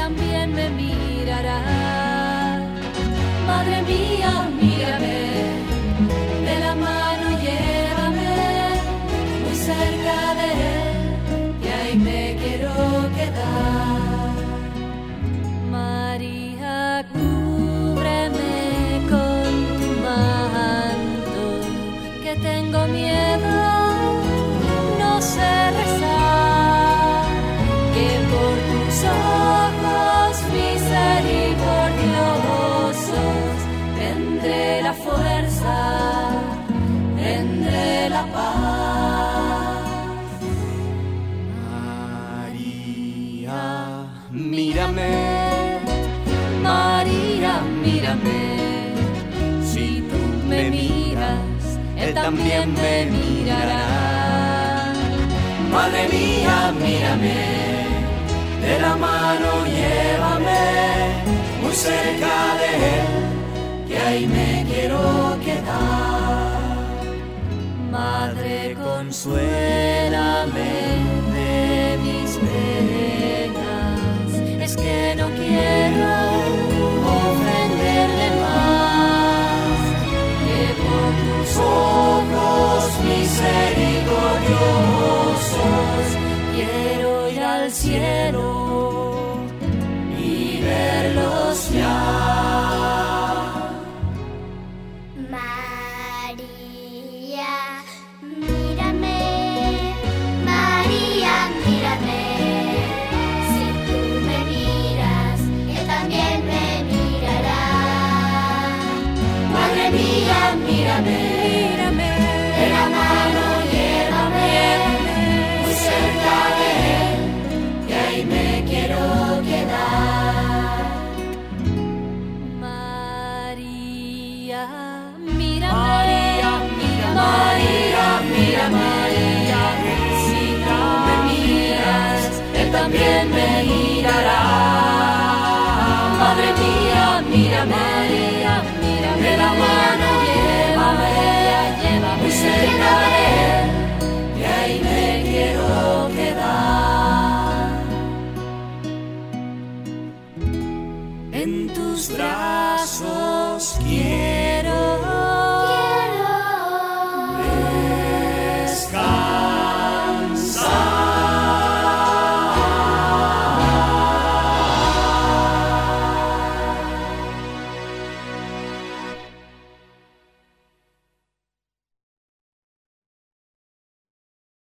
también me mirará. Madre mía, mírame, de la mano llévame, muy cerca de él, y ahí me quiero quedar. María, cúbreme con tu manto, que tengo miedo, no sé rezar, que por tus ojos misericordiosos tendré la fuerza, tendré la paz. María, mírame, María, mírame, si tú me miras, él también me mirará. Madre mía, mírame, de la mano llévame, muy cerca de él, que ahí me quiero quedar. Madre, consuélame de mis penas, es que no quiero ofenderle más, que por tus ojos misericordiosos quiero ir al cielo.